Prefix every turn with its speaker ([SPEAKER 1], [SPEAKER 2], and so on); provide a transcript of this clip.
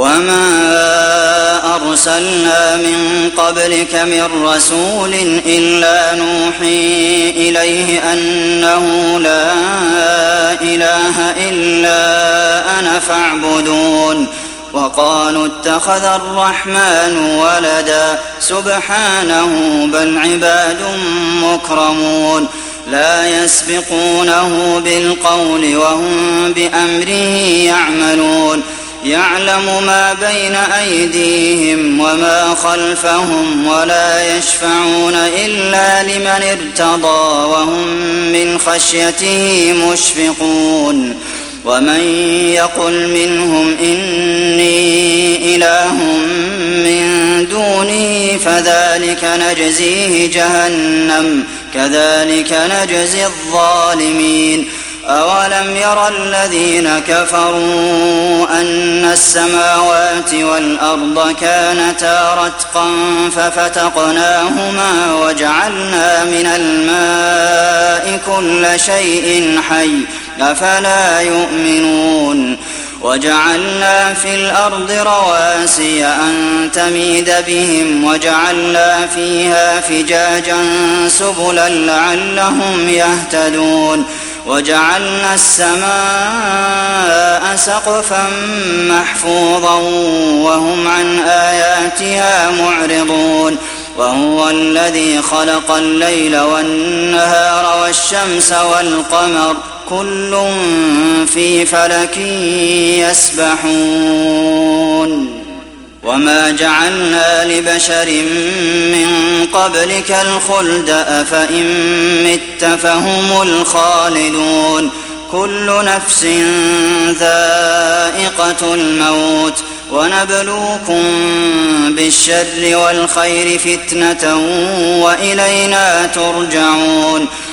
[SPEAKER 1] وما أرسلنا من قبلك من رسول إلا نوحي إليه أنه لا إله إلا أنا فاعبدون وقالوا اتخذ الرحمن ولدا سبحانه بل عباد مكرمون لا يسبقونه بالقول وهم بأمره يعملون يعلم ما بين أيديهم وما خلفهم ولا يشفعون إلا لمن ارتضى وهم من خشيته مشفقون ومن يقل منهم إني إله من دونه فذلك نجزيه جهنم كذلك نجزي الظالمين أولم ير الذين كفروا أن السماوات والأرض كانتا رتقا ففتقناهما وجعلنا من الماء كل شيء حي أفلا يؤمنون وجعلنا في الأرض رواسي أن تميد بهم وجعلنا فيها فجاجا سبلا لعلهم يهتدون وجعلنا السماء سقفا محفوظا وهم عن آياتها معرضون وهو الذي خلق الليل والنهار والشمس والقمر كل في فلك يسبحون وما جعلنا لبشر من قبلك الخلد أفإن مت فهم الخالدون كل نفس ذائقة الموت ونبلوكم بالشر والخير فتنة وإلينا ترجعون